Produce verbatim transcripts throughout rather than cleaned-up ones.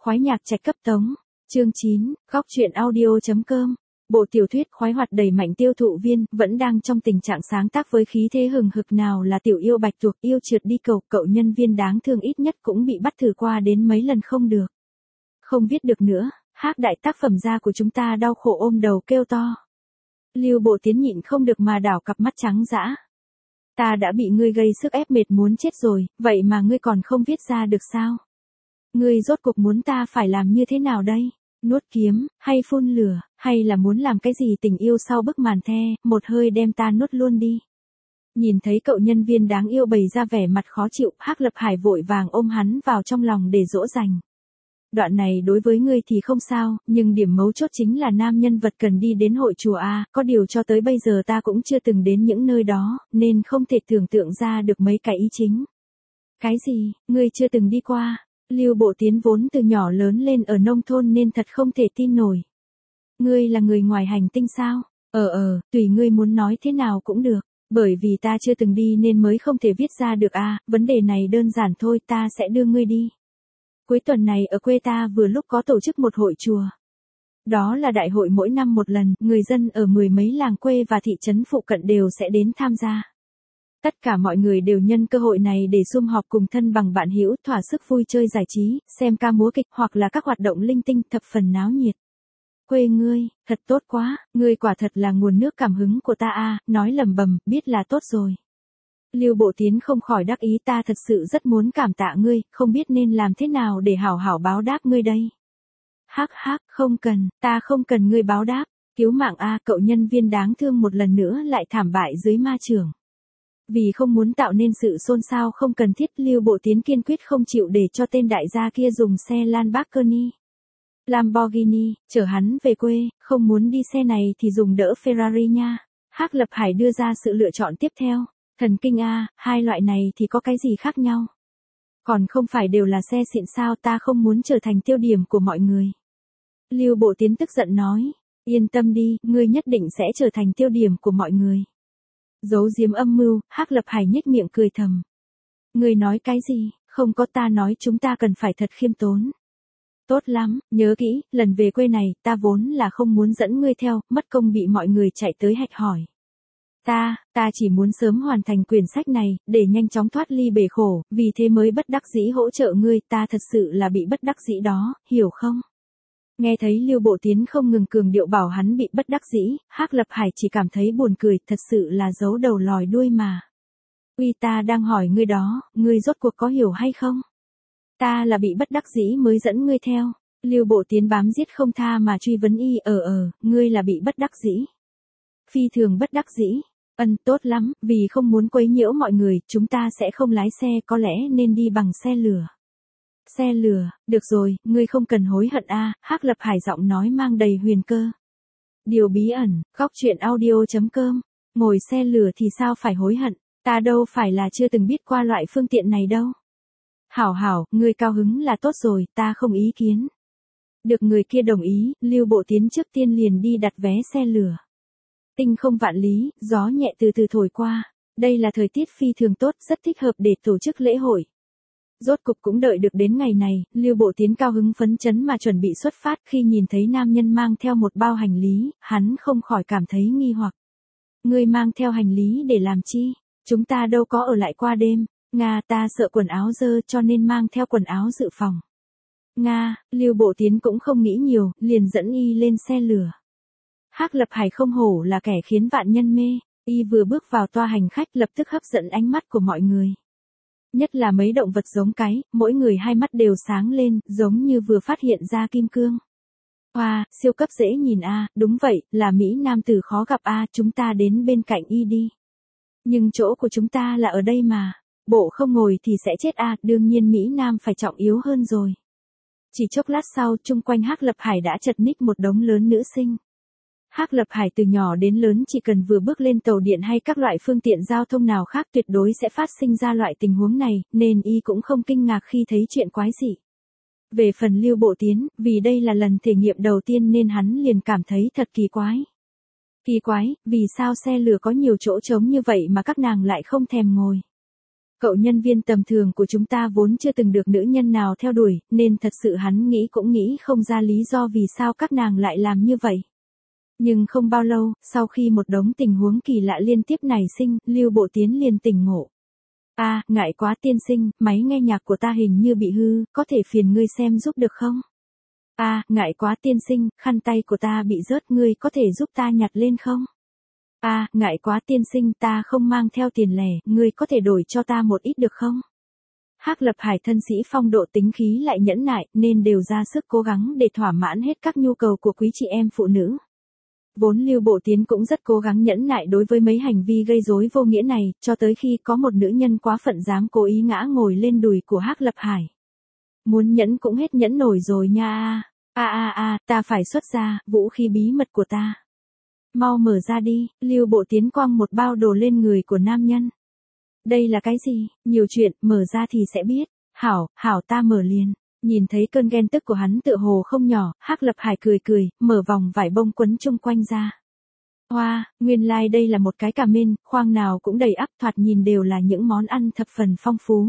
khoái nhạc trạch cấp tống. Chương chín, góc truyện audio.com. Bộ tiểu thuyết khoái hoạt đầy mạnh tiêu thụ viên, vẫn đang trong tình trạng sáng tác với khí thế hừng hực. Nào là tiểu yêu bạch tuộc, yêu trượt đi cầu, cậu nhân viên đáng thương ít nhất cũng bị bắt thử qua đến mấy lần không được. Không viết được nữa, Hắc đại tác phẩm gia của chúng ta đau khổ ôm đầu kêu to. Lưu Bộ Tiến nhịn không được mà đảo cặp mắt trắng dã. Ta đã bị ngươi gây sức ép mệt muốn chết rồi, vậy mà ngươi còn không viết ra được sao? Ngươi rốt cuộc muốn ta phải làm như thế nào đây? Nuốt kiếm, hay phun lửa, hay là muốn làm cái gì tình yêu sau bức màn the, một hơi đem ta nuốt luôn đi. Nhìn thấy cậu nhân viên đáng yêu bày ra vẻ mặt khó chịu, Hắc Lập Hải vội vàng ôm hắn vào trong lòng để dỗ dành. Đoạn này đối với ngươi thì không sao, nhưng điểm mấu chốt chính là nam nhân vật cần đi đến hội chùa A, có điều cho tới bây giờ ta cũng chưa từng đến những nơi đó, nên không thể tưởng tượng ra được mấy cái ý chính. Cái gì, ngươi chưa từng đi qua? Lưu Bộ Tiến vốn từ nhỏ lớn lên ở nông thôn nên thật không thể tin nổi. Ngươi là người ngoài hành tinh sao? Ờ ờ, tùy ngươi muốn nói thế nào cũng được. Bởi vì ta chưa từng đi nên mới không thể viết ra được à, vấn đề này đơn giản thôi, ta sẽ đưa ngươi đi. Cuối tuần này ở quê ta vừa lúc có tổ chức một hội chùa. Đó là đại hội mỗi năm một lần, người dân ở mười mấy làng quê và thị trấn phụ cận đều sẽ đến tham gia. Tất cả mọi người đều nhân cơ hội này để sum họp cùng thân bằng bạn hữu, thỏa sức vui chơi giải trí, xem ca múa kịch hoặc là các hoạt động linh tinh thập phần náo nhiệt. Quê ngươi, thật tốt quá, ngươi quả thật là nguồn nước cảm hứng của ta a, nói lầm bầm, biết là tốt rồi. Lưu Bộ Tiến không khỏi đắc ý, ta thật sự rất muốn cảm tạ ngươi, không biết nên làm thế nào để hảo hảo báo đáp ngươi đây. Hắc hắc, không cần, ta không cần ngươi báo đáp, cứu mạng a, cậu nhân viên đáng thương một lần nữa lại thảm bại dưới ma chưởng. Vì không muốn tạo nên sự xôn xao không cần thiết, Lưu Bộ Tiến kiên quyết không chịu để cho tên đại gia kia dùng xe Lamborghini, Lamborghini, chở hắn về quê, không muốn đi xe này thì dùng đỡ Ferrari nha. Hắc Lập Hải đưa ra sự lựa chọn tiếp theo. Thần kinh a, hai loại này thì có cái gì khác nhau? Còn không phải đều là xe xịn sao, ta không muốn trở thành tiêu điểm của mọi người. Lưu Bộ Tiến tức giận nói, yên tâm đi, ngươi nhất định sẽ trở thành tiêu điểm của mọi người. Giấu giếm âm mưu, Hắc Lập Hải nhếch miệng cười thầm. Ngươi nói cái gì? Không có, ta nói chúng ta cần phải thật khiêm tốn. Tốt lắm, nhớ kỹ, lần về quê này, ta vốn là không muốn dẫn ngươi theo, mất công bị mọi người chạy tới hạch hỏi. Ta, ta chỉ muốn sớm hoàn thành quyển sách này, để nhanh chóng thoát ly bể khổ, vì thế mới bất đắc dĩ hỗ trợ ngươi, ta thật sự là bị bất đắc dĩ đó, hiểu không? Nghe thấy Lưu Bộ Tiến không ngừng cường điệu bảo hắn bị bất đắc dĩ, Hắc Lập Hải chỉ cảm thấy buồn cười, thật sự là giấu đầu lòi đuôi mà. Uy, ta đang hỏi ngươi đó, ngươi rốt cuộc có hiểu hay không? Ta là bị bất đắc dĩ mới dẫn ngươi theo. Lưu Bộ Tiến bám giết không tha mà truy vấn y, ờ ờ, ngươi là bị bất đắc dĩ. Phi thường bất đắc dĩ. Ân, tốt lắm, vì không muốn quấy nhiễu mọi người, chúng ta sẽ không lái xe, có lẽ nên đi bằng xe lửa. Xe lửa, được rồi, ngươi không cần hối hận a, à, Hắc Lập Hải giọng nói mang đầy huyền cơ. Điều bí ẩn, góc truyện audio.com. Ngồi xe lửa thì sao phải hối hận, ta đâu phải là chưa từng biết qua loại phương tiện này đâu. Hảo hảo, ngươi cao hứng là tốt rồi, ta không ý kiến. Được người kia đồng ý, Lưu Bộ Tiến trước tiên liền đi đặt vé xe lửa. Tinh không vạn lý, gió nhẹ từ từ thổi qua. Đây là thời tiết phi thường tốt, rất thích hợp để tổ chức lễ hội. Rốt cục cũng đợi được đến ngày này, Lưu Bộ Tiến cao hứng phấn chấn mà chuẩn bị xuất phát, khi nhìn thấy nam nhân mang theo một bao hành lý, hắn không khỏi cảm thấy nghi hoặc. Ngươi mang theo hành lý để làm chi? Chúng ta đâu có ở lại qua đêm. Nga, ta sợ quần áo dơ cho nên mang theo quần áo dự phòng. Nga, Lưu Bộ Tiến cũng không nghĩ nhiều, liền dẫn y lên xe lửa. Hắc Lập Hải không hổ là kẻ khiến vạn nhân mê, y vừa bước vào toa hành khách lập tức hấp dẫn ánh mắt của mọi người. Nhất là mấy động vật giống cái, mỗi người hai mắt đều sáng lên, giống như vừa phát hiện ra kim cương. Wow, siêu cấp dễ nhìn a, đúng vậy, là Mỹ nam tử khó gặp a, chúng ta đến bên cạnh y đi. Nhưng chỗ của chúng ta là ở đây mà. Bộ không ngồi thì sẽ chết a, đương nhiên Mỹ Nam phải trọng yếu hơn rồi. Chỉ chốc lát sau, chung quanh Hắc Lập Hải đã chật ních một đống lớn nữ sinh. Hắc Lập Hải từ nhỏ đến lớn chỉ cần vừa bước lên tàu điện hay các loại phương tiện giao thông nào khác tuyệt đối sẽ phát sinh ra loại tình huống này, nên y cũng không kinh ngạc khi thấy chuyện quái dị. Về phần Lưu Bộ Tiến, vì đây là lần thể nghiệm đầu tiên nên hắn liền cảm thấy thật kỳ quái. Kỳ quái, vì sao xe lửa có nhiều chỗ trống như vậy mà các nàng lại không thèm ngồi? Cậu nhân viên tầm thường của chúng ta vốn chưa từng được nữ nhân nào theo đuổi, nên thật sự hắn nghĩ cũng nghĩ không ra lý do vì sao các nàng lại làm như vậy. Nhưng không bao lâu, sau khi một đống tình huống kỳ lạ liên tiếp nảy sinh, Lưu Bộ Tiến liền tỉnh ngộ. A, à, ngại quá tiên sinh, máy nghe nhạc của ta hình như bị hư, có thể phiền ngươi xem giúp được không? A, à, ngại quá tiên sinh, khăn tay của ta bị rớt, ngươi có thể giúp ta nhặt lên không? A, à, ngại quá tiên sinh, ta không mang theo tiền lẻ, ngươi có thể đổi cho ta một ít được không? Hắc Lập Hải thân sĩ phong độ tính khí lại nhẫn nại, nên đều ra sức cố gắng để thỏa mãn hết các nhu cầu của quý chị em phụ nữ. Vốn Lưu Bộ Tiến cũng rất cố gắng nhẫn nại đối với mấy hành vi gây rối vô nghĩa này, cho tới khi có một nữ nhân quá phận dám cố ý ngã ngồi lên đùi của Hắc Lập Hải. Muốn nhẫn cũng hết nhẫn nổi rồi nha. A a a, ta phải xuất ra vũ khí bí mật của ta. Mau mở ra đi. Lưu Bộ Tiến quăng một bao đồ lên người của nam nhân. Đây là cái gì? Nhiều chuyện, mở ra thì sẽ biết. Hảo, hảo, ta mở liền. Nhìn thấy cơn ghen tức của hắn tựa hồ không nhỏ, Hắc Lập Hải cười cười, mở vòng vải bông quấn chung quanh ra. Hoa, wow, nguyên lai like đây là một cái cà mên, khoang nào cũng đầy ắp, thoạt nhìn đều là những món ăn thập phần phong phú.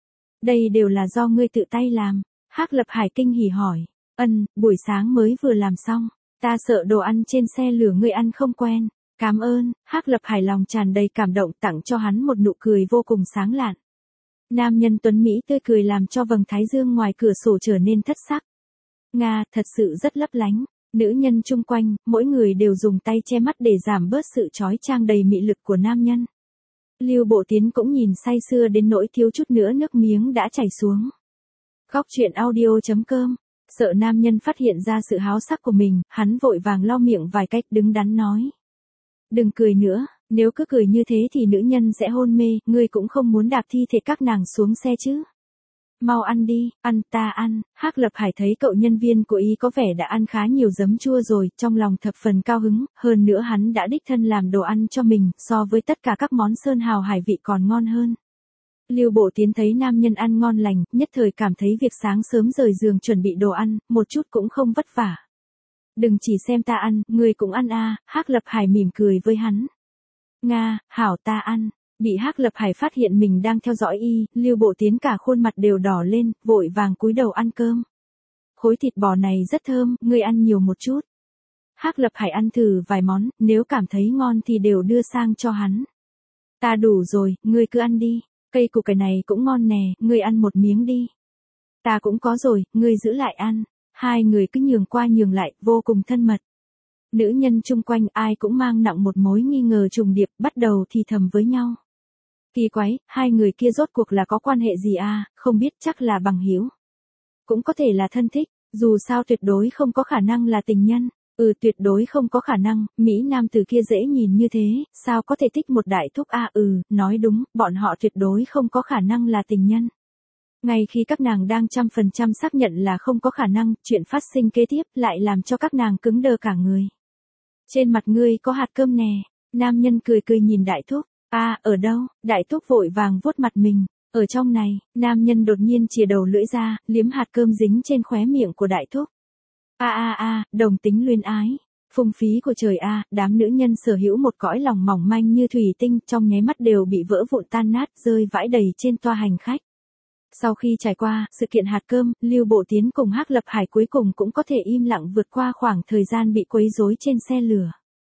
Đây đều là do ngươi tự tay làm. Hắc Lập Hải kinh hỉ hỏi. Ân, buổi sáng mới vừa làm xong. Ta sợ đồ ăn trên xe lửa ngươi ăn không quen. Cảm ơn. Hắc Lập Hải lòng tràn đầy cảm động tặng cho hắn một nụ cười vô cùng sáng lạn. Nam nhân tuấn Mỹ tươi cười làm cho vầng thái dương ngoài cửa sổ trở nên thất sắc. Nga, thật sự rất lấp lánh. Nữ nhân chung quanh, mỗi người đều dùng tay che mắt để giảm bớt sự chói chang đầy mị lực của nam nhân. Lưu Bộ Tiến cũng nhìn say sưa đến nỗi thiếu chút nữa nước miếng đã chảy xuống. Góc truyện audio chấm com. Sợ nam nhân phát hiện ra sự háo sắc của mình, hắn vội vàng lau miệng vài cách đứng đắn nói. Đừng cười nữa, nếu cứ cười như thế thì nữ nhân sẽ hôn mê, ngươi cũng không muốn đạp thi thể các nàng xuống xe chứ. Mau ăn đi, ăn ta ăn. Hắc Lập Hải thấy cậu nhân viên của y có vẻ đã ăn khá nhiều giấm chua rồi, trong lòng thập phần cao hứng, hơn nữa hắn đã đích thân làm đồ ăn cho mình, so với tất cả các món sơn hào hải vị còn ngon hơn. Lưu Bộ Tiến thấy nam nhân ăn ngon lành, nhất thời cảm thấy việc sáng sớm rời giường chuẩn bị đồ ăn, một chút cũng không vất vả. Đừng chỉ xem ta ăn, ngươi cũng ăn a. Hắc Lập Hải mỉm cười với hắn. Nga, hảo, ta ăn. Bị Hắc Lập Hải phát hiện mình đang theo dõi y, Lưu Bộ Tiến cả khuôn mặt đều đỏ lên, vội vàng cúi đầu ăn cơm. Khối thịt bò này rất thơm, ngươi ăn nhiều một chút. Hắc Lập Hải ăn thử vài món, nếu cảm thấy ngon thì đều đưa sang cho hắn. Ta đủ rồi, ngươi cứ ăn đi. Cây củ cải này cũng ngon nè, ngươi ăn một miếng đi. Ta cũng có rồi, ngươi giữ lại ăn. Hai người cứ nhường qua nhường lại, vô cùng thân mật. Nữ nhân chung quanh ai cũng mang nặng một mối nghi ngờ trùng điệp, bắt đầu thì thầm với nhau. Kỳ quái, hai người kia rốt cuộc là có quan hệ gì à, không biết, chắc là bằng hữu. Cũng có thể là thân thích, dù sao tuyệt đối không có khả năng là tình nhân. Ừ, tuyệt đối không có khả năng, Mỹ nam từ kia dễ nhìn như thế, sao có thể thích một đại thúc a à, ừ, nói đúng, bọn họ tuyệt đối không có khả năng là tình nhân. Ngay khi các nàng đang trăm phần trăm xác nhận là không có khả năng, chuyện phát sinh kế tiếp lại làm cho các nàng cứng đờ cả người. Trên mặt ngươi có hạt cơm nè, nam nhân cười cười nhìn đại thúc, a à, ở đâu, đại thúc vội vàng vuốt mặt mình, ở trong này, nam nhân đột nhiên chìa đầu lưỡi ra, liếm hạt cơm dính trên khóe miệng của đại thúc. A a a, đồng tính luyến ái, phung phí của trời a, à, đám nữ nhân sở hữu một cõi lòng mỏng manh như thủy tinh, trong nháy mắt đều bị vỡ vụn tan nát, rơi vãi đầy trên toa hành khách. Sau khi trải qua sự kiện hạt cơm, Lưu Bộ Tiến cùng Hắc Lập Hải cuối cùng cũng có thể im lặng vượt qua khoảng thời gian bị quấy rối trên xe lửa.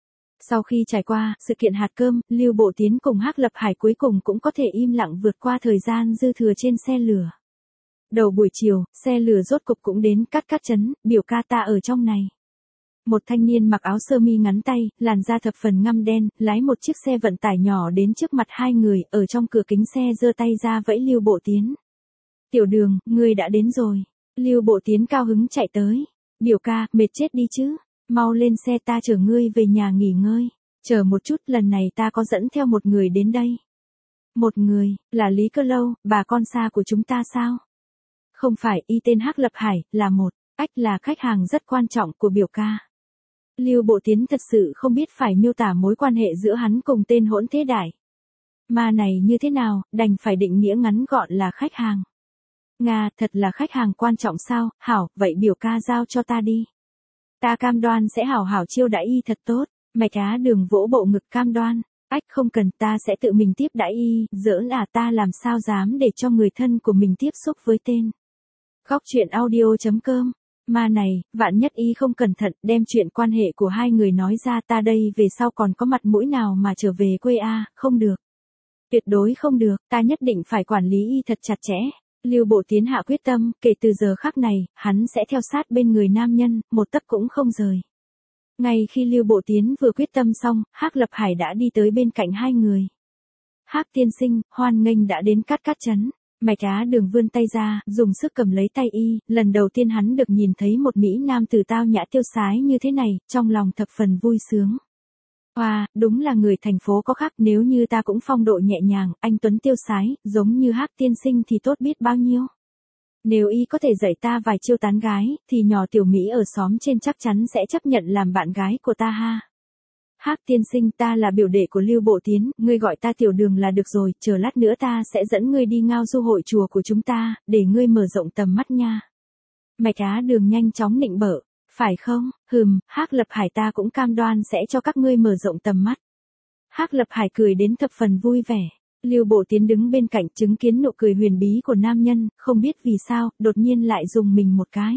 Sau khi trải qua sự kiện hạt cơm, Lưu Bộ Tiến cùng Hắc Lập Hải cuối cùng cũng có thể im lặng vượt qua thời gian dư thừa trên xe lửa. Đầu buổi chiều, xe lửa rốt cục cũng đến Cát Cát trấn, biểu ca ta ở trong này. Một thanh niên mặc áo sơ mi ngắn tay, làn da thập phần ngăm đen, lái một chiếc xe vận tải nhỏ đến trước mặt hai người, ở trong cửa kính xe giơ tay ra vẫy Lưu Bộ Tiến. Tiểu Đường, ngươi đã đến rồi. Lưu Bộ Tiến cao hứng chạy tới. Biểu ca, mệt chết đi chứ. Mau lên xe, ta chở ngươi về nhà nghỉ ngơi. Chờ một chút, lần này ta có dẫn theo một người đến đây. Một người, là Lý Cơ Lâu, bà con xa của chúng ta sao? Không phải, y tên Hắc Lập Hải, là một, ách là khách hàng rất quan trọng của biểu ca. Lưu Bộ Tiến thật sự không biết phải miêu tả mối quan hệ giữa hắn cùng tên hỗn thế đại ma này như thế nào, đành phải định nghĩa ngắn gọn là khách hàng. Nga, thật là khách hàng quan trọng sao, hảo, vậy biểu ca giao cho ta đi. Ta cam đoan sẽ hảo hảo chiêu đãi y thật tốt, Mạch Á Đường vỗ bộ ngực cam đoan. Ách không cần, ta sẽ tự mình tiếp đãi y, giỡn à, ta làm sao dám để cho người thân của mình tiếp xúc với tên. Góc truyện audio.com. Mà này, vạn nhất y không cẩn thận, đem chuyện quan hệ của hai người nói ra, ta đây về sau còn có mặt mũi nào mà trở về quê a, không được. Tuyệt đối không được, ta nhất định phải quản lý y thật chặt chẽ. Lưu Bộ Tiến hạ quyết tâm, kể từ giờ khắc này, hắn sẽ theo sát bên người nam nhân, một tấc cũng không rời. Ngay khi Lưu Bộ Tiến vừa quyết tâm xong, Hắc Lập Hải đã đi tới bên cạnh hai người. Hắc tiên sinh, hoan nghênh đã đến Cát Cát trấn. Mạch Á Đường vươn tay ra, dùng sức cầm lấy tay y, lần đầu tiên hắn được nhìn thấy một mỹ nam tử tao nhã tiêu sái như thế này, trong lòng thập phần vui sướng. Wow, đúng là người thành phố có khác, nếu như ta cũng phong độ nhẹ nhàng, anh tuấn tiêu sái, giống như Hắc tiên sinh thì tốt biết bao nhiêu. Nếu y có thể dạy ta vài chiêu tán gái, thì nhỏ tiểu Mỹ ở xóm trên chắc chắn sẽ chấp nhận làm bạn gái của ta ha. Hắc tiên sinh, ta là biểu đệ của Lưu Bộ Tiến, ngươi gọi ta Tiểu Đường là được rồi, chờ lát nữa ta sẽ dẫn ngươi đi ngao du hội chùa của chúng ta, để ngươi mở rộng tầm mắt nha. Mạch Á Đường nhanh chóng nịnh bợ, phải không, hừm, Hắc Lập Hải, ta cũng cam đoan sẽ cho các ngươi mở rộng tầm mắt. Hắc Lập Hải cười đến thập phần vui vẻ. Lưu Bộ Tiến đứng bên cạnh chứng kiến nụ cười huyền bí của nam nhân, không biết vì sao, đột nhiên lại dùng mình một cái.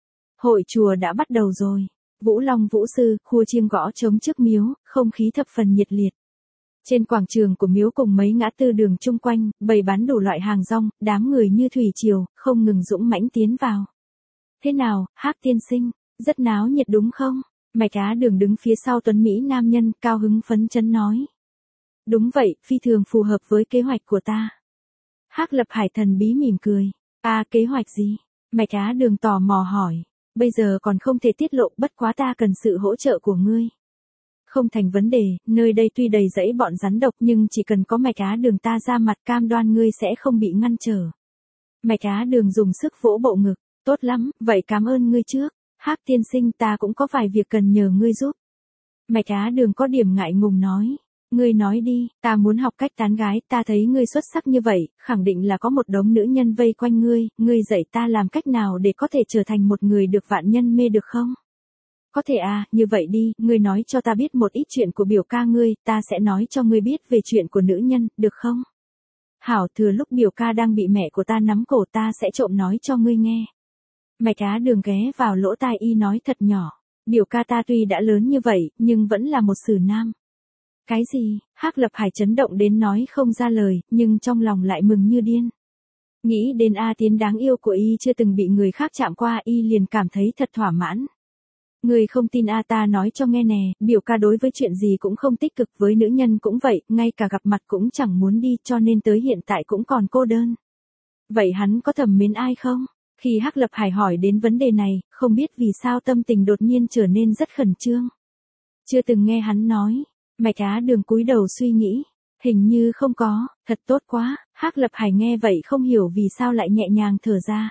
Hội chùa đã bắt đầu rồi. Vũ Long Vũ Sư, khua chiêng gõ trống trước miếu, không khí thập phần nhiệt liệt. Trên quảng trường của miếu cùng mấy ngã tư đường chung quanh, bày bán đủ loại hàng rong, đám người như thủy triều, không ngừng dũng mãnh tiến vào. Thế nào, Hắc tiên sinh, rất náo nhiệt đúng không? Mạch Á Đường đứng phía sau tuấn Mỹ nam nhân, cao hứng phấn chấn nói. Đúng vậy, phi thường phù hợp với kế hoạch của ta. Hắc Lập Hải thần bí mỉm cười. À, kế hoạch gì? Mạch Á Đường tò mò hỏi. Bây giờ còn không thể tiết lộ, bất quá ta cần sự hỗ trợ của ngươi. Không thành vấn đề, nơi đây tuy đầy rẫy bọn rắn độc nhưng chỉ cần có Mạch Á Đường ta ra mặt, cam đoan ngươi sẽ không bị ngăn trở. Mạch Á Đường dùng sức vỗ bộ ngực. Tốt lắm, vậy cảm ơn ngươi trước. Hắc tiên sinh, ta cũng có vài việc cần nhờ ngươi giúp. Mạch Á Đường có điểm ngại ngùng nói. Ngươi nói đi, ta muốn học cách tán gái, ta thấy ngươi xuất sắc như vậy, khẳng định là có một đống nữ nhân vây quanh ngươi, ngươi dạy ta làm cách nào để có thể trở thành một người được vạn nhân mê được không? Có thể à, như vậy đi, ngươi nói cho ta biết một ít chuyện của biểu ca ngươi, ta sẽ nói cho ngươi biết về chuyện của nữ nhân, được không? Hảo, thừa lúc biểu ca đang bị mẹ của ta nắm cổ, ta sẽ trộm nói cho ngươi nghe. Mạch Á Đường ghé vào lỗ tai y nói thật nhỏ, biểu ca ta tuy đã lớn như vậy, nhưng vẫn là một sử nam. Cái gì? Hắc Lập Hải chấn động đến nói không ra lời, nhưng trong lòng lại mừng như điên. Nghĩ đến A Tiến đáng yêu của y chưa từng bị người khác chạm qua, y liền cảm thấy thật thỏa mãn. Người không tin A, ta nói cho nghe nè, biểu ca đối với chuyện gì cũng không tích cực, với nữ nhân cũng vậy, ngay cả gặp mặt cũng chẳng muốn đi, cho nên tới hiện tại cũng còn cô đơn. Vậy hắn có thầm mến ai không? Khi Hắc Lập Hải hỏi đến vấn đề này, không biết vì sao tâm tình đột nhiên trở nên rất khẩn trương. Chưa từng nghe hắn nói. Mạch Á Đường cúi đầu suy nghĩ, hình như không có, thật tốt quá. Hắc Lập Hải nghe vậy không hiểu vì sao lại nhẹ nhàng thở ra.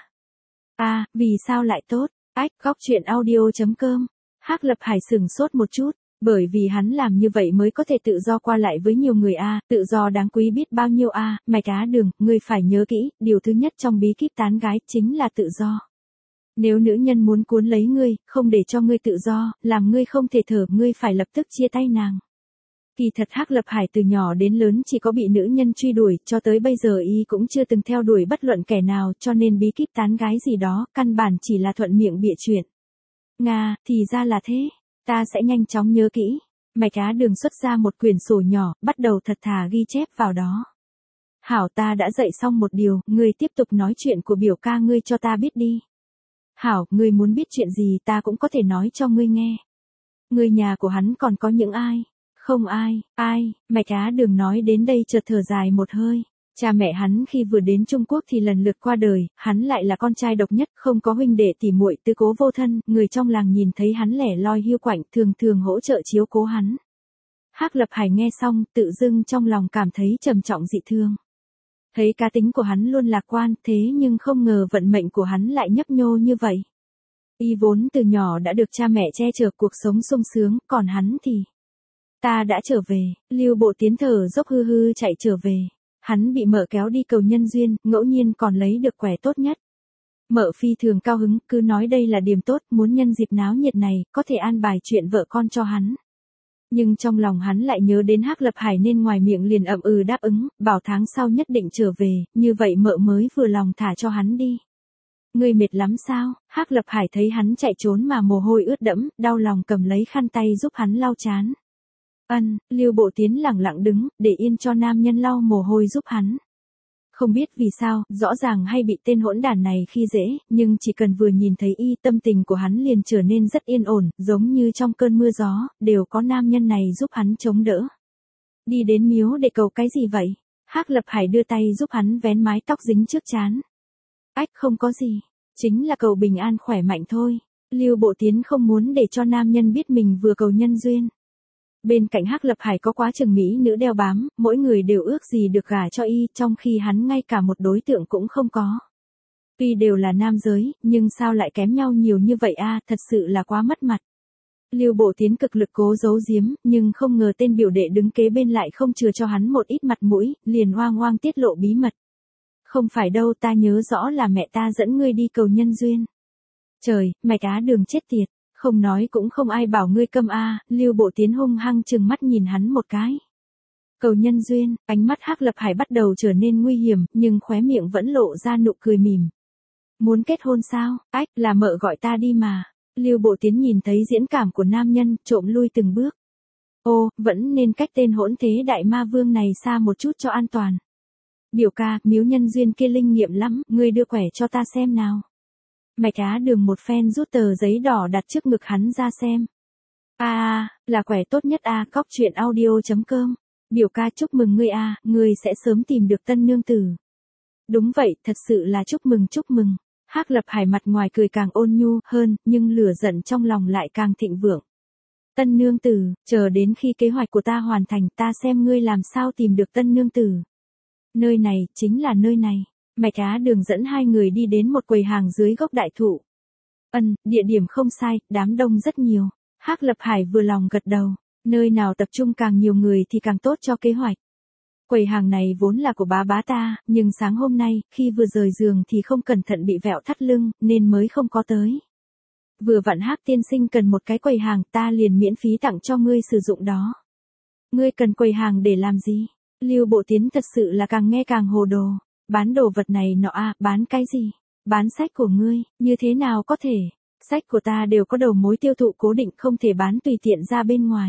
À, vì sao lại tốt? Ách, góc truyện audio.com. Hắc Lập Hải sửng sốt một chút, bởi vì hắn làm như vậy mới có thể tự do qua lại với nhiều người a, à, tự do đáng quý biết bao nhiêu a, à. Mạch Á Đường, ngươi phải nhớ kỹ, điều thứ nhất trong bí kíp tán gái chính là tự do. Nếu nữ nhân muốn cuốn lấy ngươi, không để cho ngươi tự do, làm ngươi không thể thở, ngươi phải lập tức chia tay nàng. Kỳ thật Hắc Lập Hải từ nhỏ đến lớn chỉ có bị nữ nhân truy đuổi, cho tới bây giờ y cũng chưa từng theo đuổi bất luận kẻ nào, cho nên bí kíp tán gái gì đó, căn bản chỉ là thuận miệng bịa chuyện. Nga, thì ra là thế, ta sẽ nhanh chóng nhớ kỹ. Mạch Á Đường xuất ra một quyển sổ nhỏ, bắt đầu thật thà ghi chép vào đó. Hảo, ta đã dạy xong một điều, ngươi tiếp tục nói chuyện của biểu ca ngươi cho ta biết đi. Hảo, ngươi muốn biết chuyện gì ta cũng có thể nói cho ngươi nghe. Người nhà của hắn còn có những ai? Không ai, ai, Mạch Á Đường nói đến đây chợt thở dài một hơi. Cha mẹ hắn khi vừa đến Trung Quốc thì lần lượt qua đời, hắn lại là con trai độc nhất, không có huynh đệ tỉ muội, tứ cố vô thân, người trong làng nhìn thấy hắn lẻ loi hiu quạnh, thường thường hỗ trợ chiếu cố hắn. Hắc Lập Hải nghe xong, tự dưng trong lòng cảm thấy trầm trọng dị thương. Thấy cá tính của hắn luôn lạc quan, thế nhưng không ngờ vận mệnh của hắn lại nhấp nhô như vậy. Y vốn từ nhỏ đã được cha mẹ che chở, cuộc sống sung sướng, còn hắn thì... Ta đã trở về, Lưu Bộ Tiến thở dốc hư hư chạy trở về. Hắn bị mợ kéo đi cầu nhân duyên, ngẫu nhiên còn lấy được quẻ tốt nhất. Mợ phi thường cao hứng, cứ nói đây là điểm tốt, muốn nhân dịp náo nhiệt này, có thể an bài chuyện vợ con cho hắn. Nhưng trong lòng hắn lại nhớ đến Hắc Lập Hải nên ngoài miệng liền ậm ừ đáp ứng, bảo tháng sau nhất định trở về, như vậy mợ mới vừa lòng thả cho hắn đi. Ngươi mệt lắm sao? Hắc Lập Hải thấy hắn chạy trốn mà mồ hôi ướt đẫm, đau lòng cầm lấy khăn tay giúp hắn lau chán. Ân, Lưu Bộ Tiến lẳng lặng đứng, để yên cho nam nhân lau mồ hôi giúp hắn. Không biết vì sao, rõ ràng hay bị tên hỗn đản này khi dễ, nhưng chỉ cần vừa nhìn thấy y, tâm tình của hắn liền trở nên rất yên ổn, giống như trong cơn mưa gió, đều có nam nhân này giúp hắn chống đỡ. Đi đến miếu để cầu cái gì vậy? Hắc Lập Hải đưa tay giúp hắn vén mái tóc dính trước trán. Ách, không có gì, chính là cầu bình an khỏe mạnh thôi. Lưu Bộ Tiến không muốn để cho nam nhân biết mình vừa cầu nhân duyên. Bên cạnh Hắc Lập Hải có quá chừng mỹ nữ đeo bám, mỗi người đều ước gì được gả cho y, trong khi hắn ngay cả một đối tượng cũng không có. Tuy đều là nam giới, nhưng sao lại kém nhau nhiều như vậy a, thật sự là quá mất mặt. Lưu Bộ Tiến cực lực cố giấu giếm, nhưng không ngờ tên biểu đệ đứng kế bên lại không chừa cho hắn một ít mặt mũi, liền oang oang tiết lộ bí mật. Không phải đâu, ta nhớ rõ là mẹ ta dẫn ngươi đi cầu nhân duyên. Trời, mày cá đường chết tiệt. Không nói cũng không ai bảo ngươi câm a. Lưu Bộ Tiến hung hăng trừng mắt nhìn hắn một cái. Cầu nhân duyên, ánh mắt Hắc Lập Hải bắt đầu trở nên nguy hiểm, nhưng khóe miệng vẫn lộ ra nụ cười mỉm. Muốn kết hôn sao? Ách, là mợ gọi ta đi mà. Lưu Bộ Tiến nhìn thấy diễn cảm của nam nhân, trộm lui từng bước. Ô, vẫn nên cách tên hỗn thế đại ma vương này xa một chút cho an toàn. Biểu ca, miếu nhân duyên kia linh nghiệm lắm, ngươi đưa quẻ cho ta xem nào. Mạch Á Đường một phen rút tờ giấy đỏ đặt trước ngực hắn ra xem. A à, là quẻ tốt nhất a, à, cóc truyện audio chấm com. Biểu ca chúc mừng ngươi a, à, ngươi sẽ sớm tìm được tân nương tử. Đúng vậy, thật sự là chúc mừng chúc mừng. Hắc Lập Hải mặt ngoài cười càng ôn nhu hơn, nhưng lửa giận trong lòng lại càng thịnh vượng. Tân nương tử, chờ đến khi kế hoạch của ta hoàn thành, ta xem ngươi làm sao tìm được tân nương tử. Nơi này, chính là nơi này. Mạch Á Đường dẫn hai người đi đến một quầy hàng dưới gốc đại thụ. Ân, địa điểm không sai, đám đông rất nhiều. Hắc Lập Hải vừa lòng gật đầu. Nơi nào tập trung càng nhiều người thì càng tốt cho kế hoạch. Quầy hàng này vốn là của bá bá ta, nhưng sáng hôm nay, khi vừa rời giường thì không cẩn thận bị vẹo thắt lưng, nên mới không có tới. Vừa vặn Hắc tiên sinh cần một cái quầy hàng, ta liền miễn phí tặng cho ngươi sử dụng đó. Ngươi cần quầy hàng để làm gì? Lưu Bộ Tiến thật sự là càng nghe càng hồ đồ. Bán đồ vật này nọ à, bán cái gì? Bán sách của ngươi, như thế nào có thể? Sách của ta đều có đầu mối tiêu thụ cố định, không thể bán tùy tiện ra bên ngoài.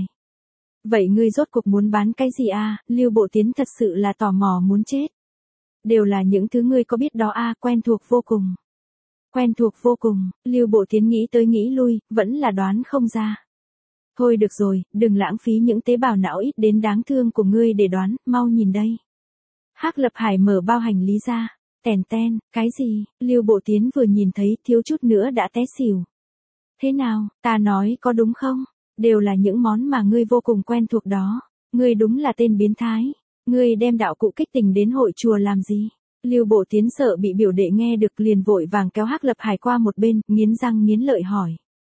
Vậy ngươi rốt cuộc muốn bán cái gì à? Lưu Bộ Tiến thật sự là tò mò muốn chết. Đều là những thứ ngươi có biết đó à, quen thuộc vô cùng. Quen thuộc vô cùng, Lưu Bộ Tiến nghĩ tới nghĩ lui, vẫn là đoán không ra. Thôi được rồi, đừng lãng phí những tế bào não ít đến đáng thương của ngươi để đoán, mau nhìn đây. Hắc Lập Hải mở bao hành lý ra. Tèn ten, cái gì? Lưu Bộ Tiến vừa nhìn thấy thiếu chút nữa đã té xỉu. Thế nào, ta nói có đúng không? Đều là những món mà ngươi vô cùng quen thuộc đó. Ngươi đúng là tên biến thái. Ngươi đem đạo cụ kích tình đến hội chùa làm gì? Lưu Bộ Tiến sợ bị biểu đệ nghe được liền vội vàng kéo Hắc Lập Hải qua một bên, nghiến răng nghiến lợi hỏi.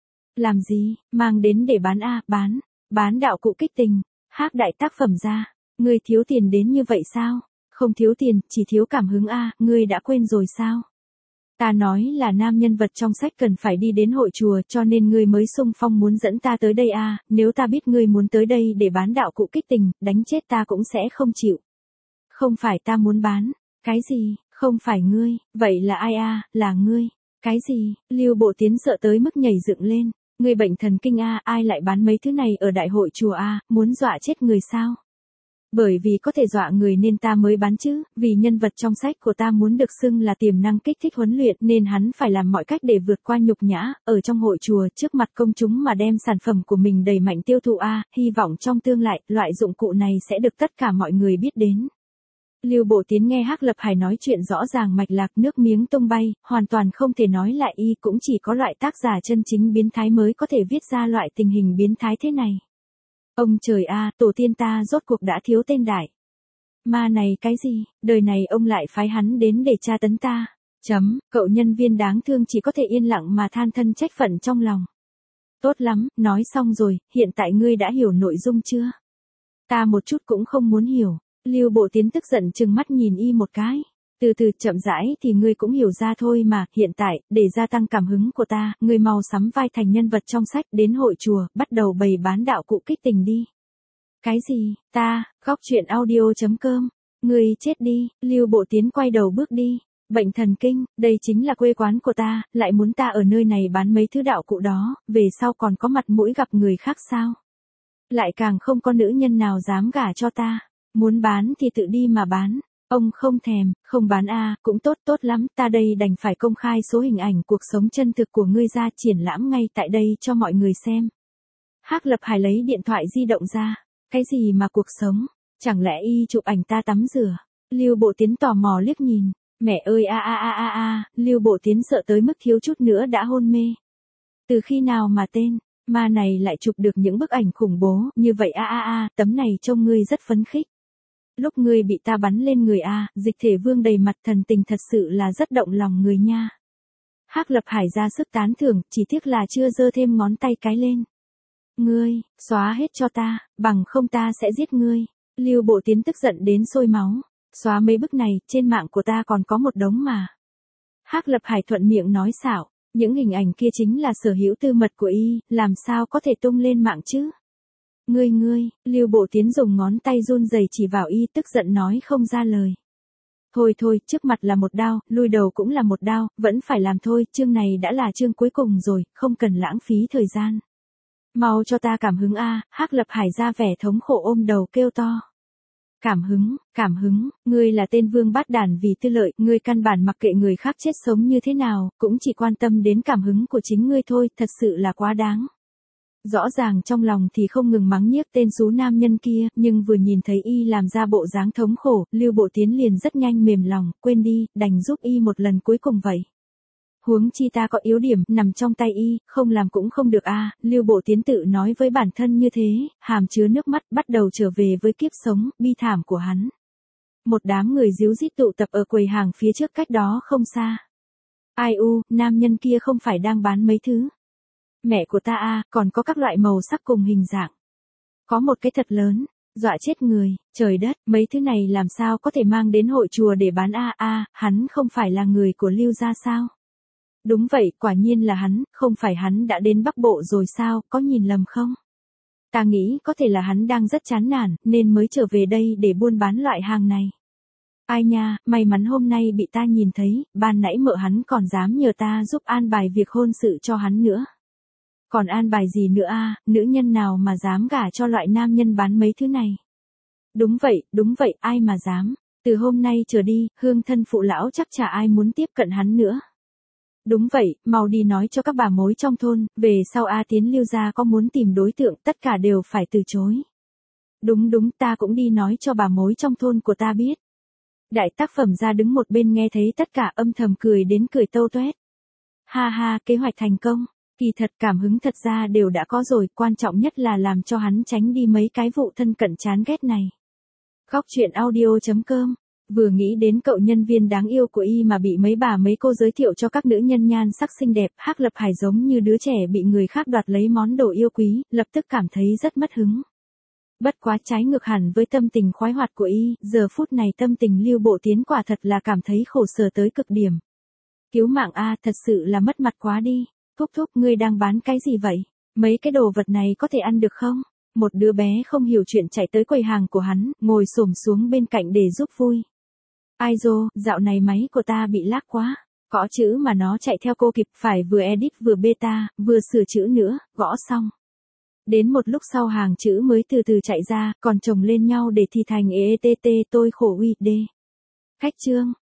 Làm gì? Mang đến để bán a, à, bán. Bán đạo cụ kích tình. Hắc đại tác phẩm ra. Ngươi thiếu tiền đến như vậy sao? Không thiếu tiền, chỉ thiếu cảm hứng a, à, ngươi đã quên rồi sao? Ta nói là nam nhân vật trong sách cần phải đi đến hội chùa, cho nên ngươi mới xung phong muốn dẫn ta tới đây a, à, nếu ta biết ngươi muốn tới đây để bán đạo cụ kích tình, đánh chết ta cũng sẽ không chịu. Không phải ta muốn bán. Cái gì? Không phải ngươi, vậy là ai a? À? Là ngươi. Cái gì? Lưu Bộ Tiến sợ tới mức nhảy dựng lên. Ngươi bệnh thần kinh a, à, ai lại bán mấy thứ này ở đại hội chùa a, à, muốn dọa chết người sao? Bởi vì có thể dọa người nên ta mới bán chứ, vì nhân vật trong sách của ta muốn được xưng là tiềm năng kích thích huấn luyện nên hắn phải làm mọi cách để vượt qua nhục nhã, ở trong hội chùa trước mặt công chúng mà đem sản phẩm của mình đẩy mạnh tiêu thụ a, à, hy vọng trong tương lai, loại dụng cụ này sẽ được tất cả mọi người biết đến. Lưu Bộ Tiến nghe Hắc Lập Hải nói chuyện rõ ràng mạch lạc, nước miếng tung bay, hoàn toàn không thể nói lại y, cũng chỉ có loại tác giả chân chính biến thái mới có thể viết ra loại tình hình biến thái thế này. Ông trời a, tổ tiên ta rốt cuộc đã thiếu tên đại. Ma này cái gì, đời này ông lại phái hắn đến để tra tấn ta. Chấm, cậu nhân viên đáng thương chỉ có thể yên lặng mà than thân trách phận trong lòng. Tốt lắm, nói xong rồi, hiện tại ngươi đã hiểu nội dung chưa? Ta một chút cũng không muốn hiểu. Lưu Bộ Tiến tức giận trừng mắt nhìn y một cái. Từ từ chậm rãi thì ngươi cũng hiểu ra thôi mà, hiện tại, để gia tăng cảm hứng của ta, ngươi mau sắm vai thành nhân vật trong sách đến hội chùa, bắt đầu bày bán đạo cụ kích tình đi. Cái gì, ta, góc chuyện audio.com, ngươi chết đi, Lưu Bộ Tiến quay đầu bước đi. Bệnh thần kinh, đây chính là quê quán của ta, lại muốn ta ở nơi này bán mấy thứ đạo cụ đó, về sau còn có mặt mũi gặp người khác sao? Lại càng không có nữ nhân nào dám gả cho ta, muốn bán thì tự đi mà bán. Ông không thèm, không bán a, à, cũng tốt tốt lắm, ta đây đành phải công khai số hình ảnh cuộc sống chân thực của ngươi ra triển lãm ngay tại đây cho mọi người xem. Hắc Lập Hải lấy điện thoại di động ra, cái gì mà cuộc sống, chẳng lẽ y chụp ảnh ta tắm rửa? Lưu Bộ Tiến tò mò liếc nhìn, mẹ ơi a a a a a, Lưu Bộ Tiến sợ tới mức thiếu chút nữa đã hôn mê. Từ khi nào mà tên ma này lại chụp được những bức ảnh khủng bố như vậy a a a, tấm này trông ngươi rất phấn khích. Lúc ngươi bị ta bắn lên người a, Dịch Thể Vương đầy mặt thần tình thật sự là rất động lòng người nha. Hắc Lập Hải ra sức tán thưởng, chỉ tiếc là chưa giơ thêm ngón tay cái lên. Ngươi, xóa hết cho ta, bằng không ta sẽ giết ngươi. Lưu Bộ Tiến tức giận đến sôi máu. Xóa mấy bức này, trên mạng của ta còn có một đống mà. Hắc Lập Hải thuận miệng nói xảo, những hình ảnh kia chính là sở hữu tư mật của y, làm sao có thể tung lên mạng chứ? Ngươi ngươi, Lưu Bộ Tiến dùng ngón tay run rẩy chỉ vào y, tức giận nói không ra lời. Thôi thôi, trước mặt là một đao, lui đầu cũng là một đao, vẫn phải làm thôi, chương này đã là chương cuối cùng rồi, không cần lãng phí thời gian. Mau cho ta cảm hứng a, Hắc Lập Hải ra vẻ thống khổ ôm đầu kêu to. Cảm hứng, cảm hứng, ngươi là tên vương bát đản vì tư lợi, ngươi căn bản mặc kệ người khác chết sống như thế nào, cũng chỉ quan tâm đến cảm hứng của chính ngươi thôi, thật sự là quá đáng. Rõ ràng trong lòng thì không ngừng mắng nhiếc tên xú nam nhân kia, nhưng vừa nhìn thấy y làm ra bộ dáng thống khổ, Lưu Bộ Tiến liền rất nhanh mềm lòng, quên đi, đành giúp y một lần cuối cùng vậy. Huống chi ta có yếu điểm, nằm trong tay y, không làm cũng không được a, à, Lưu Bộ Tiến tự nói với bản thân như thế, hàm chứa nước mắt bắt đầu trở về với kiếp sống, bi thảm của hắn. Một đám người díu dít tụ tập ở quầy hàng phía trước cách đó không xa. Ai u, nam nhân kia không phải đang bán mấy thứ. Mẹ của ta a, à, còn có các loại màu sắc cùng hình dạng. Có một cái thật lớn, dọa chết người, trời đất, mấy thứ này làm sao có thể mang đến hội chùa để bán a a, à, hắn không phải là người của Lưu gia sao? Đúng vậy, quả nhiên là hắn, không phải hắn đã đến Bắc Bộ rồi sao, có nhìn lầm không? Ta nghĩ có thể là hắn đang rất chán nản, nên mới trở về đây để buôn bán loại hàng này. Ai nha, may mắn hôm nay bị ta nhìn thấy, ban nãy mợ hắn còn dám nhờ ta giúp an bài việc hôn sự cho hắn nữa. Còn an bài gì nữa a, à, nữ nhân nào mà dám gả cho loại nam nhân bán mấy thứ này? Đúng vậy, đúng vậy, ai mà dám, từ hôm nay trở đi, hương thân phụ lão chắc chả ai muốn tiếp cận hắn nữa. Đúng vậy, mau đi nói cho các bà mối trong thôn, về sau A Tiến Lưu gia có muốn tìm đối tượng, tất cả đều phải từ chối. Đúng đúng, ta cũng đi nói cho bà mối trong thôn của ta biết. Đại tác phẩm ra đứng một bên nghe thấy tất cả âm thầm cười đến cười tâu toét. Ha ha, kế hoạch thành công, kỳ thật cảm hứng thật ra đều đã có rồi, quan trọng nhất là làm cho hắn tránh đi mấy cái vụ thân cận chán ghét này. Góc chuyện audio.com. Vừa nghĩ đến cậu nhân viên đáng yêu của y mà bị mấy bà mấy cô giới thiệu cho các nữ nhân nhan sắc xinh đẹp, Hắc Lập Hải giống như đứa trẻ bị người khác đoạt lấy món đồ yêu quý, lập tức cảm thấy rất mất hứng. Bất quá trái ngược hẳn với tâm tình khoái hoạt của y, giờ phút này tâm tình Lưu Bộ Tiến quả thật là cảm thấy khổ sở tới cực điểm. Cứu mạng a, thật sự là mất mặt quá đi. Thúc thúc, ngươi đang bán cái gì vậy? Mấy cái đồ vật này có thể ăn được không? Một đứa bé không hiểu chuyện chạy tới quầy hàng của hắn, ngồi xổm xuống bên cạnh để giúp vui. Ai dô, dạo này máy của ta bị lag quá, gõ chữ mà nó chạy theo cô kịp, phải vừa edit vừa beta, vừa sửa chữ nữa, gõ xong. Đến một lúc sau hàng chữ mới từ từ chạy ra, còn chồng lên nhau để thì thành e t t tôi khổ uy đê. Khách chương.